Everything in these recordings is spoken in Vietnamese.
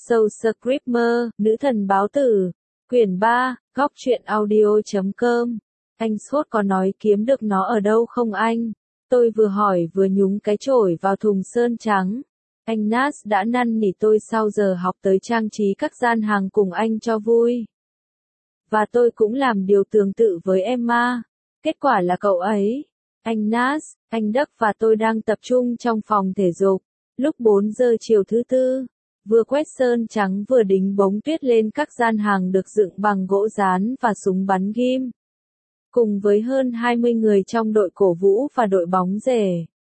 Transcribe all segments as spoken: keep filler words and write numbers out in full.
Soul Screamer, Nữ thần báo tử, quyển ba, góc truyện audio chấm com. Anh Scott có nói kiếm được nó ở đâu không anh? Tôi vừa hỏi vừa nhúng cái chổi vào thùng sơn trắng. Anh Nas đã năn nỉ tôi sau giờ học tới trang trí các gian hàng cùng anh cho vui. Và tôi cũng làm điều tương tự với Emma. Kết quả là cậu ấy, anh Nas, anh Đức và tôi đang tập trung trong phòng thể dục. Lúc bốn giờ chiều thứ tư, vừa quét sơn trắng vừa đính bóng tuyết lên các gian hàng được dựng bằng gỗ dán và súng bắn ghim. Cùng với hơn hai mươi người trong đội cổ vũ và đội bóng rổ.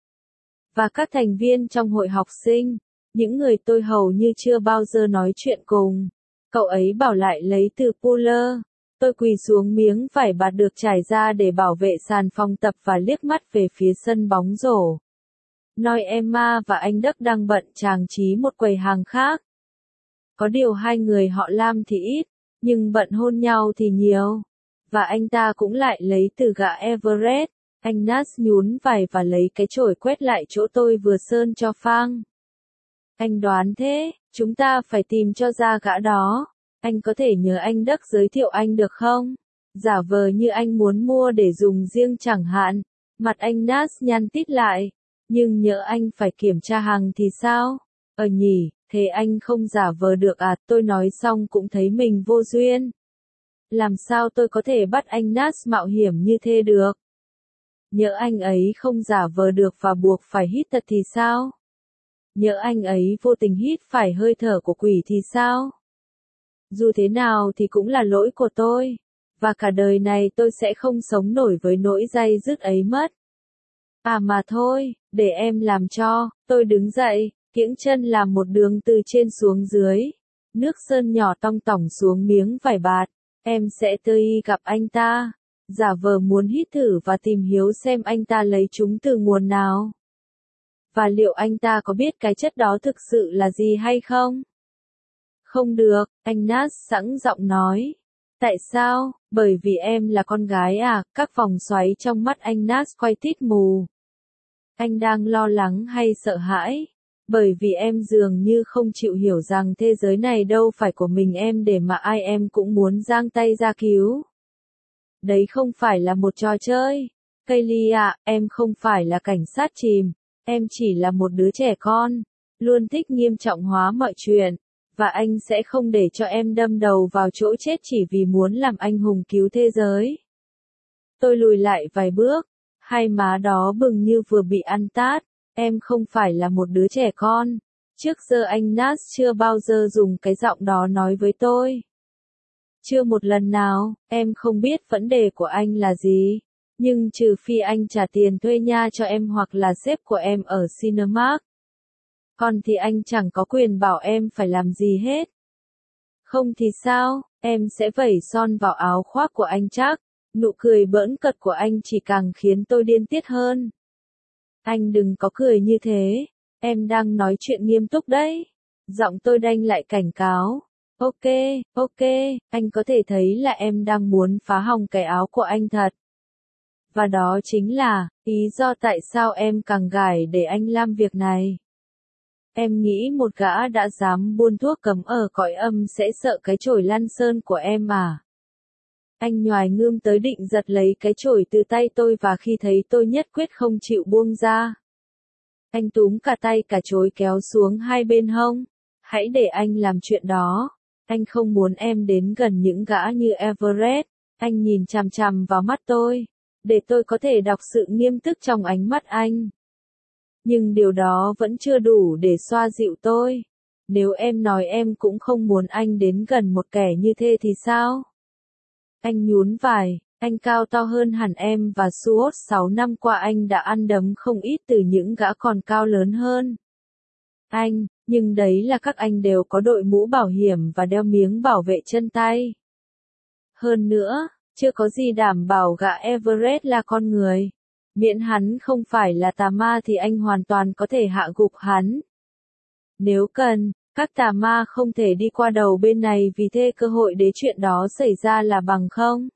Và các thành viên trong hội học sinh, những người tôi hầu như chưa bao giờ nói chuyện cùng. Cậu ấy bảo lại lấy từ puller. Tôi quỳ xuống miếng vải bạt được trải ra để bảo vệ sàn phòng tập và liếc mắt về phía sân bóng rổ. Nói Emma và anh Đức đang bận trang trí một quầy hàng khác. Có điều hai người họ làm thì ít, nhưng bận hôn nhau thì nhiều. Và anh ta cũng lại lấy từ gã Everett. Anh Nas nhún vải và lấy cái chổi quét lại chỗ tôi vừa sơn cho phang. Anh đoán thế, chúng ta phải tìm cho ra gã đó. Anh có thể nhờ anh Đức giới thiệu anh được không? Giả vờ như anh muốn mua để dùng riêng chẳng hạn. Mặt anh Nas nhăn tít lại. Nhưng nhỡ anh phải kiểm tra hàng thì sao? Ờ nhỉ, thế anh không giả vờ được à? Tôi nói xong cũng thấy mình vô duyên. Làm sao tôi có thể bắt anh Nas mạo hiểm như thế được? Nhỡ anh ấy không giả vờ được và buộc phải hít thật thì sao? Nhỡ anh ấy vô tình hít phải hơi thở của quỷ thì sao? Dù thế nào thì cũng là lỗi của tôi. Và cả đời này tôi sẽ không sống nổi với nỗi day dứt ấy mất. À mà thôi, để em làm cho. Tôi đứng dậy, kiễng chân làm một đường từ trên xuống dưới. Nước sơn nhỏ tong tỏng xuống miếng vải bạt. Em sẽ tới gặp anh ta. Giả vờ muốn hít thử và tìm hiểu xem anh ta lấy chúng từ nguồn nào. Và liệu anh ta có biết cái chất đó thực sự là gì hay không? Không được, anh Nas sẵn giọng nói. Tại sao? Bởi vì em là con gái à? Các vòng xoáy trong mắt anh Nas quay tít mù. Anh đang lo lắng hay sợ hãi? Bởi vì em dường như không chịu hiểu rằng thế giới này đâu phải của mình em để mà ai em cũng muốn giang tay ra cứu. Đấy không phải là một trò chơi. Kaylee ạ, em không phải là cảnh sát chìm. Em chỉ là một đứa trẻ con. Luôn thích nghiêm trọng hóa mọi chuyện. Và anh sẽ không để cho em đâm đầu vào chỗ chết chỉ vì muốn làm anh hùng cứu thế giới. Tôi lùi lại vài bước. Hai má đó bừng như vừa bị ăn tát. Em không phải là một đứa trẻ con. Trước giờ anh Nas chưa bao giờ dùng cái giọng đó nói với tôi. Chưa một lần nào, em không biết vấn đề của anh là gì. Nhưng trừ phi anh trả tiền thuê nhà cho em hoặc là sếp của em ở Cinemark. Còn thì anh chẳng có quyền bảo em phải làm gì hết. Không thì sao, em sẽ vẩy son vào áo khoác của anh chắc. Nụ cười bỡn cợt của anh chỉ càng khiến tôi điên tiết hơn. Anh đừng có cười như thế, em đang nói chuyện nghiêm túc đấy. Giọng tôi đanh lại cảnh cáo. Ok, ok, anh có thể thấy là em đang muốn phá hỏng cái áo của anh thật. Và đó chính là lý do tại sao em càng gài để anh làm việc này. Em nghĩ một gã đã dám buôn thuốc cấm ở cõi âm sẽ sợ cái chổi lăn sơn của em à? Anh nhoài ngươm tới định giật lấy cái chổi từ tay tôi và khi thấy tôi nhất quyết không chịu buông ra. Anh túm cả tay cả chối kéo xuống hai bên hông. Hãy để anh làm chuyện đó. Anh không muốn em đến gần những gã như Everett. Anh nhìn chằm chằm vào mắt tôi. Để tôi có thể đọc sự nghiêm túc trong ánh mắt anh. Nhưng điều đó vẫn chưa đủ để xoa dịu tôi. Nếu em nói em cũng không muốn anh đến gần một kẻ như thế thì sao? Anh nhún vai, anh cao to hơn hẳn em và suốt sáu năm qua anh đã ăn đấm không ít từ những gã còn cao lớn hơn. Anh, nhưng đấy là các anh đều có đội mũ bảo hiểm và đeo miếng bảo vệ chân tay. Hơn nữa, chưa có gì đảm bảo gã Everett là con người. Miễn hắn không phải là tà ma thì anh hoàn toàn có thể hạ gục hắn. Nếu cần, các tà ma không thể đi qua đầu bên này vì thế cơ hội để chuyện đó xảy ra là bằng không.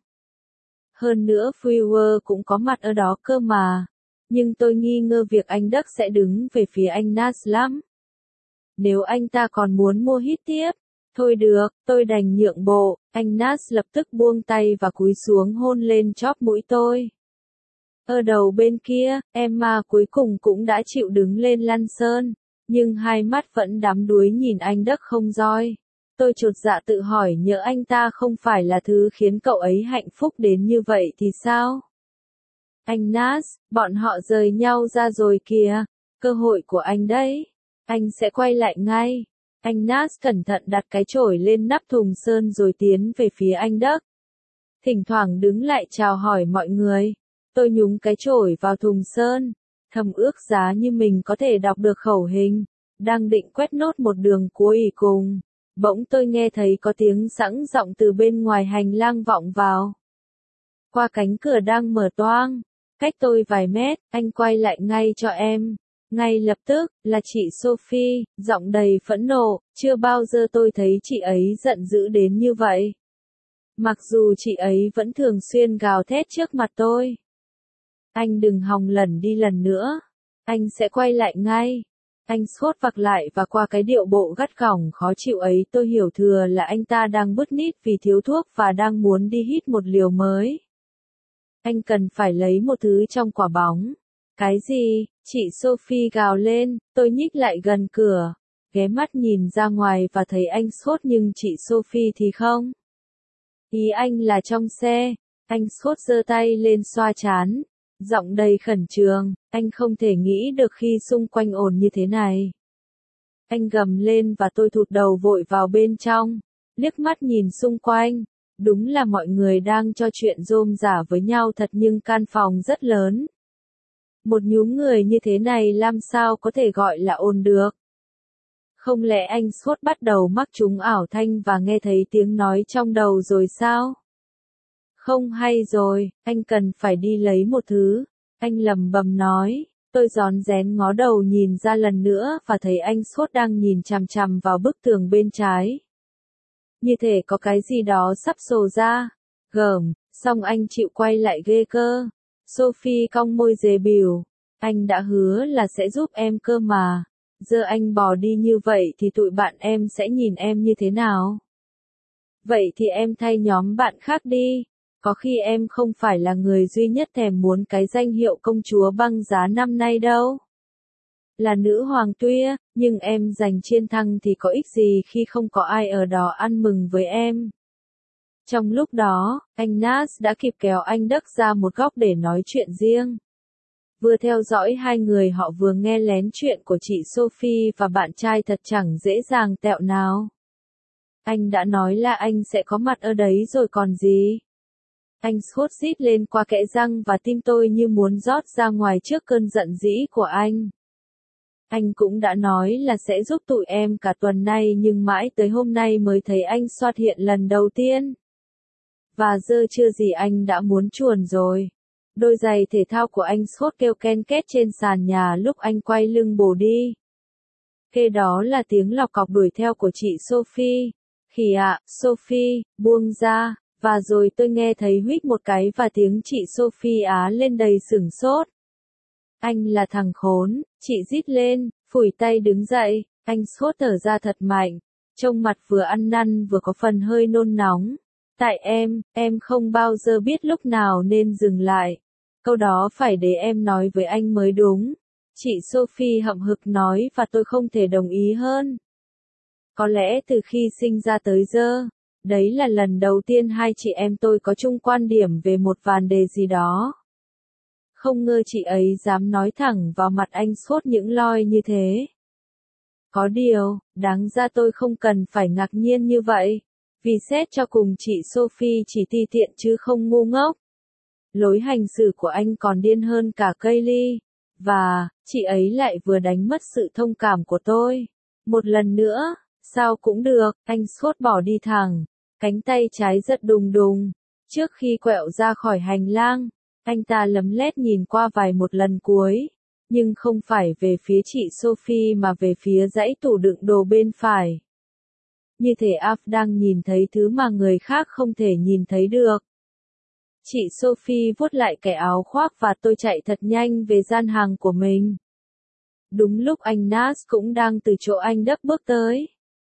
Hơn nữa Frewer cũng có mặt ở đó cơ mà. Nhưng tôi nghi ngờ việc anh Đức sẽ đứng về phía anh Nas lắm. nếu anh ta còn muốn mua hít tiếp. Thôi được, tôi đành nhượng bộ, anh Nas lập tức buông tay và cúi xuống hôn lên chóp mũi tôi. Ở đầu bên kia, Emma cuối cùng cũng đã chịu đứng lên lăn sơn, nhưng hai mắt vẫn đắm đuối nhìn anh Đức không roi. Tôi chột dạ tự hỏi nhỡ anh ta không phải là thứ khiến cậu ấy hạnh phúc đến như vậy thì sao? Anh Nas, bọn họ rời nhau ra rồi kìa, cơ hội của anh đấy. Anh sẽ quay lại ngay. Anh Nas cẩn thận đặt cái chổi lên nắp thùng sơn rồi tiến về phía anh Đức. Thỉnh thoảng đứng lại chào hỏi mọi người. Tôi nhúng cái chổi vào thùng sơn, thầm ước giá như mình có thể đọc được khẩu hình, đang định quét nốt một đường cuối cùng. Bỗng tôi nghe thấy có tiếng sẵn giọng từ bên ngoài hành lang vọng vào. Qua cánh cửa đang mở toang, cách tôi vài mét, anh quay lại ngay cho em. Ngay lập tức, là chị Sophie, giọng đầy phẫn nộ, chưa bao giờ tôi thấy chị ấy giận dữ đến như vậy. Mặc dù chị ấy vẫn thường xuyên gào thét trước mặt tôi. Anh đừng hòng lẩn đi lần nữa. Anh sẽ quay lại ngay. Anh sốt vặc lại và qua cái điệu bộ gắt gỏng khó chịu ấy tôi hiểu thừa là anh ta đang bứt nít vì thiếu thuốc và đang muốn đi hít một liều mới. Anh cần phải lấy một thứ trong quả bóng. Cái gì? Chị Sophie gào lên, tôi nhích lại gần cửa, ghé mắt nhìn ra ngoài và thấy anh sốt nhưng chị Sophie thì không. Ý anh là trong xe, anh sốt giơ tay lên xoa trán, giọng đầy khẩn trương, anh không thể nghĩ được khi xung quanh ồn như thế này. Anh gầm lên và tôi thụt đầu vội vào bên trong, liếc mắt nhìn xung quanh, đúng là mọi người đang cho chuyện rôm rả với nhau thật nhưng căn phòng rất lớn. Một nhúm người như thế này làm sao có thể gọi là ồn được? Không lẽ anh sốt bắt đầu mắc trúng ảo thanh và nghe thấy tiếng nói trong đầu rồi sao? Không hay rồi, anh cần phải đi lấy một thứ. Anh lầm bầm nói, tôi rón rén ngó đầu nhìn ra lần nữa và thấy anh sốt đang nhìn chằm chằm vào bức tường bên trái. Như thể có cái gì đó sắp sồ ra. Gờm, xong anh chịu quay lại ghê cơ. Sophie cong môi dè bỉu, anh đã hứa là sẽ giúp em cơ mà. Giờ anh bỏ đi như vậy thì tụi bạn em sẽ nhìn em như thế nào? Vậy thì em thay nhóm bạn khác đi. Có khi em không phải là người duy nhất thèm muốn cái danh hiệu công chúa băng giá năm nay đâu. Là nữ hoàng tuya, nhưng em giành chiến thắng thì có ích gì khi không có ai ở đó ăn mừng với em. Trong lúc đó, anh Nas đã kịp kéo anh Đức ra một góc để nói chuyện riêng. Vừa theo dõi hai người họ vừa nghe lén chuyện của chị Sophie và bạn trai thật chẳng dễ dàng tẹo nào. Anh đã nói là anh sẽ có mặt ở đấy rồi còn gì. Anh sốt rít lên qua kẽ răng và tim tôi như muốn rót ra ngoài trước cơn giận dĩ của anh. Anh cũng đã nói là sẽ giúp tụi em cả tuần nay nhưng mãi tới hôm nay mới thấy anh xuất hiện lần đầu tiên. Và giờ chưa gì anh đã muốn chuồn rồi. Đôi giày thể thao của anh sốt kêu ken két trên sàn nhà lúc anh quay lưng bổ đi. Kế đó là tiếng lọc cọc đuổi theo của chị Sophie. Khỉ ạ, Sophie, buông ra. Và rồi tôi nghe thấy huýt một cái và tiếng chị Sophie á lên đầy sửng sốt. Anh là thằng khốn, chị rít lên, phủi tay đứng dậy, anh sốt thở ra thật mạnh, trông mặt vừa ăn năn vừa có phần hơi nôn nóng. Tại em, em không bao giờ biết lúc nào nên dừng lại. Câu đó phải để em nói với anh mới đúng. Chị Sophie hậm hực nói và tôi không thể đồng ý hơn. Có lẽ từ khi sinh ra tới giờ, đấy là lần đầu tiên hai chị em tôi có chung quan điểm về một vàn đề gì đó. Không ngờ chị ấy dám nói thẳng vào mặt anh sốt những loi như thế. Có điều, đáng ra tôi không cần phải ngạc nhiên như vậy. Vì xét cho cùng chị Sophie chỉ ti tiện chứ không ngu ngốc. Lối hành xử của anh còn điên hơn cả Kaylee. Và, chị ấy lại vừa đánh mất sự thông cảm của tôi. Một lần nữa, sao cũng được, anh sốt bỏ đi thẳng. Cánh tay trái giật đùng đùng. Trước khi quẹo ra khỏi hành lang, anh ta lấm lét nhìn qua vài một lần cuối. Nhưng không phải về phía chị Sophie mà về phía dãy tủ đựng đồ bên phải. Như thể Af đang nhìn thấy thứ mà người khác không thể nhìn thấy được. Chị Sophie vuốt lại cái áo khoác và tôi chạy thật nhanh về gian hàng của mình. Đúng lúc anh Nas cũng đang từ chỗ anh Đức bước tới.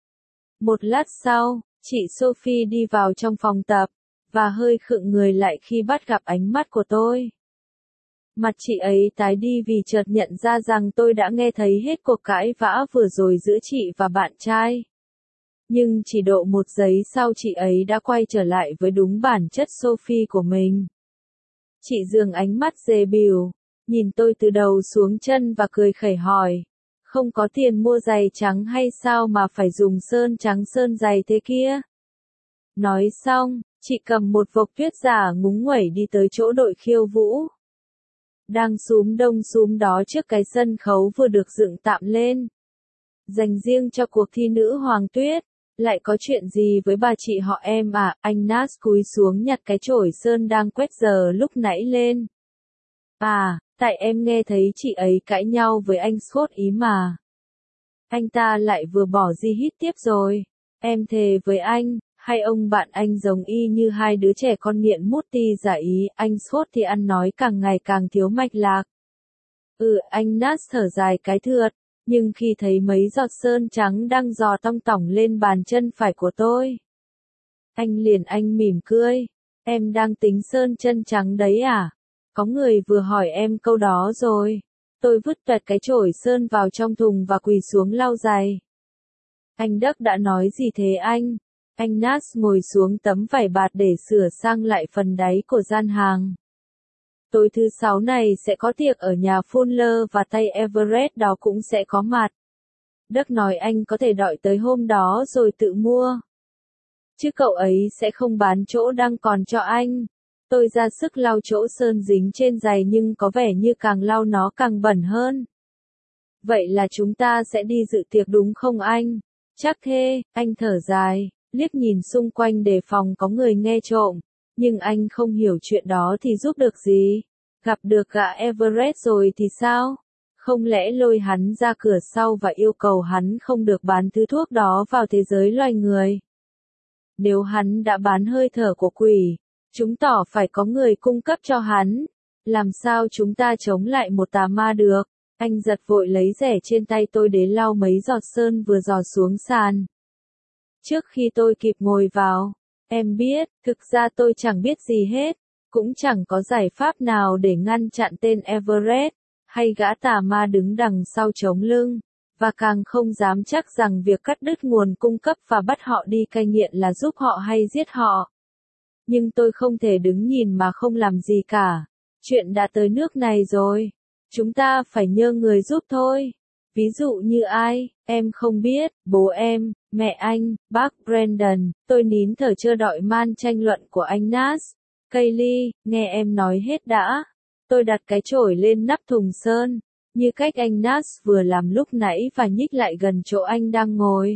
Một lát sau, chị Sophie đi vào trong phòng tập, và hơi khựng người lại khi bắt gặp ánh mắt của tôi. Mặt chị ấy tái đi vì chợt nhận ra rằng tôi đã nghe thấy hết cuộc cãi vã vừa rồi giữa chị và bạn trai. Nhưng chỉ độ một giây sau chị ấy đã quay trở lại với đúng bản chất Sophie của mình. Chị dường ánh mắt dè bỉu, nhìn tôi từ đầu xuống chân và cười khẩy hỏi. Không có tiền mua giày trắng hay sao mà phải dùng sơn trắng sơn giày thế kia? Nói xong, chị cầm một vộc tuyết giả ngúng nguẩy đi tới chỗ đội khiêu vũ. Đang xúm đông xúm đó trước cái sân khấu vừa được dựng tạm lên. Dành riêng cho cuộc thi nữ hoàng tuyết. Lại có chuyện gì với bà chị họ em à? Anh Nas cúi xuống nhặt cái chổi sơn đang quét giờ lúc nãy lên. À, tại em nghe thấy chị ấy cãi nhau với anh Scott ý mà. Anh ta lại vừa bỏ di hít tiếp rồi. Em thề với anh, hai ông bạn anh giống y như hai đứa trẻ con nghiện mút ti giả ý. Anh Scott thì ăn nói càng ngày càng thiếu mạch lạc. Ừ, anh Nas thở dài cái thượt. Nhưng khi thấy mấy giọt sơn trắng đang giò tong tỏng lên bàn chân phải của tôi, anh liền anh mỉm cười. Em đang tính sơn chân trắng đấy à? Có người vừa hỏi em câu đó rồi. Tôi vứt toẹt cái chổi sơn vào trong thùng và quỳ xuống lau giày. Anh Đức đã nói gì thế anh? Anh Nas ngồi xuống tấm vải bạt để sửa sang lại phần đáy của gian hàng. Tối thứ sáu này sẽ có tiệc ở nhà Fuller và tay Everett đó cũng sẽ có mặt. Đức nói anh có thể đợi tới hôm đó rồi tự mua. Chứ cậu ấy sẽ không bán chỗ đang còn cho anh. Tôi ra sức lau chỗ sơn dính trên giày nhưng có vẻ như càng lau nó càng bẩn hơn. Vậy là chúng ta sẽ đi dự tiệc đúng không anh? Chắc thế, anh thở dài, liếc nhìn xung quanh đề phòng có người nghe trộm. Nhưng anh không hiểu chuyện đó thì giúp được gì. Gặp được gã Everett rồi thì sao? Không lẽ lôi hắn ra cửa sau và yêu cầu hắn không được bán thứ thuốc đó vào thế giới loài người? Nếu hắn đã bán hơi thở của quỷ, chứng tỏ phải có người cung cấp cho hắn. Làm sao chúng ta chống lại một tà ma được? Anh giật vội lấy rẻ trên tay tôi để lau mấy giọt sơn vừa giọt xuống sàn. Trước khi tôi kịp ngồi vào, em biết, thực ra tôi chẳng biết gì hết, cũng chẳng có giải pháp nào để ngăn chặn tên Everett, hay gã tà ma đứng đằng sau chống lưng, và càng không dám chắc rằng việc cắt đứt nguồn cung cấp và bắt họ đi cai nghiện là giúp họ hay giết họ. Nhưng tôi không thể đứng nhìn mà không làm gì cả. Chuyện đã tới nước này rồi. Chúng ta phải nhờ người giúp thôi. Ví dụ như ai, em không biết, bố em, mẹ anh, bác Brandon. Tôi nín thở chờ đợi man tranh luận của anh Nas. Kaylee, nghe em nói hết đã. Tôi đặt cái chổi lên nắp thùng sơn, như cách anh Nas vừa làm lúc nãy và nhích lại gần chỗ anh đang ngồi.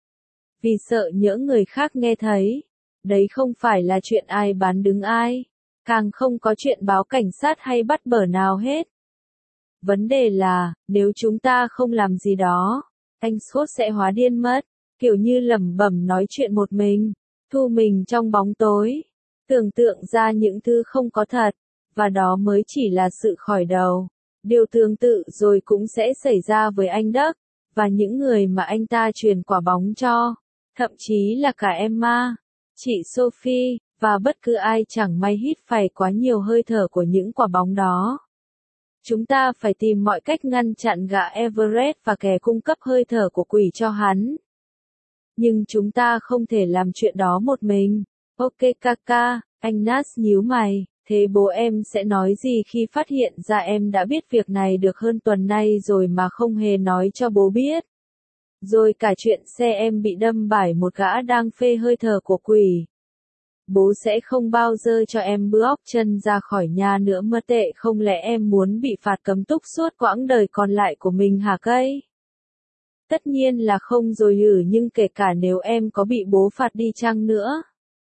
Vì sợ nhỡ người khác nghe thấy. Đấy không phải là chuyện ai bán đứng ai. Càng không có chuyện báo cảnh sát hay bắt bớ nào hết. Vấn đề là, nếu chúng ta không làm gì đó, anh Scott sẽ hóa điên mất, kiểu như lẩm bẩm nói chuyện một mình, thu mình trong bóng tối, tưởng tượng ra những thứ không có thật, và đó mới chỉ là sự khởi đầu. Điều tương tự rồi cũng sẽ xảy ra với anh Đức, và những người mà anh ta truyền quả bóng cho, thậm chí là cả Emma, chị Sophie, và bất cứ ai chẳng may hít phải quá nhiều hơi thở của những quả bóng đó. Chúng ta phải tìm mọi cách ngăn chặn gã Everett và kẻ cung cấp hơi thở của quỷ cho hắn. Nhưng chúng ta không thể làm chuyện đó một mình. Ok kaka, anh Nas nhíu mày, thế bố em sẽ nói gì khi phát hiện ra em đã biết việc này được hơn tuần nay rồi mà không hề nói cho bố biết? Rồi cả chuyện xe em bị đâm bải một gã đang phê hơi thở của quỷ. Bố sẽ không bao giờ cho em bước chân ra khỏi nhà nữa mơ tệ, không lẽ em muốn bị phạt cấm túc suốt quãng đời còn lại của mình hả cây? Tất nhiên là không rồi hử, nhưng kể cả nếu em có bị bố phạt đi chăng nữa,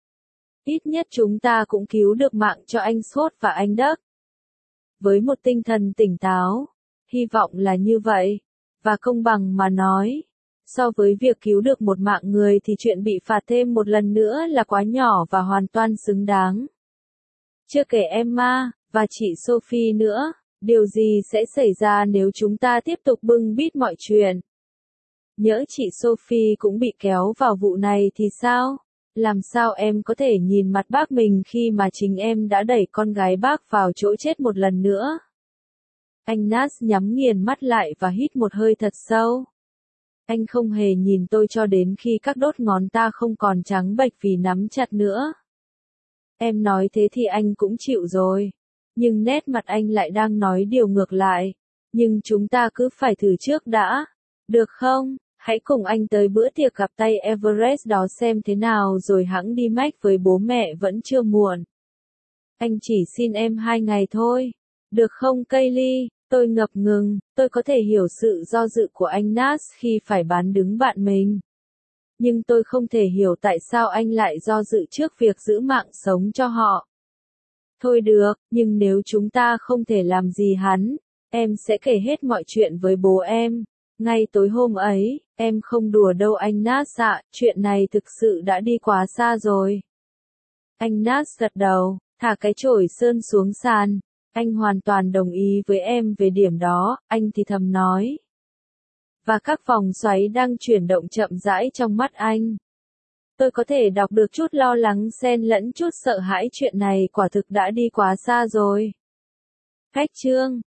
ít nhất chúng ta cũng cứu được mạng cho anh Scott và anh Đức. Với một tinh thần tỉnh táo, hy vọng là như vậy, và công bằng mà nói, so với việc cứu được một mạng người thì chuyện bị phạt thêm một lần nữa là quá nhỏ và hoàn toàn xứng đáng. Chưa kể Emma, và chị Sophie nữa. Điều gì sẽ xảy ra nếu chúng ta tiếp tục bưng bít mọi chuyện? Nhỡ chị Sophie cũng bị kéo vào vụ này thì sao? Làm sao em có thể nhìn mặt bác mình khi mà chính em đã đẩy con gái bác vào chỗ chết một lần nữa? Anh Nat nhắm nghiền mắt lại và hít một hơi thật sâu. Anh không hề nhìn tôi cho đến khi các đốt ngón ta không còn trắng bệch vì nắm chặt nữa. Em nói thế thì anh cũng chịu rồi. Nhưng nét mặt anh lại đang nói điều ngược lại. Nhưng chúng ta cứ phải thử trước đã. Được không? Hãy cùng anh tới bữa tiệc gặp tay Everest đó xem thế nào rồi hẵng đi Mac với bố mẹ vẫn chưa muộn. Anh chỉ xin em hai ngày thôi. Được không Kaylee? Tôi ngập ngừng, tôi có thể hiểu sự do dự của anh Nat khi phải bán đứng bạn mình. Nhưng tôi không thể hiểu tại sao anh lại do dự trước việc giữ mạng sống cho họ. Thôi được, nhưng nếu chúng ta không thể làm gì hắn, em sẽ kể hết mọi chuyện với bố em. Ngay tối hôm ấy, em không đùa đâu anh Nat ạ, chuyện này thực sự đã đi quá xa rồi. Anh Nat gật đầu, thả cái chổi sơn xuống sàn. Anh hoàn toàn đồng ý với em về điểm đó, anh thì thầm nói. Và các vòng xoáy đang chuyển động chậm rãi trong mắt anh. Tôi có thể đọc được chút lo lắng xen lẫn chút sợ hãi, chuyện này quả thực đã đi quá xa rồi. Cách chương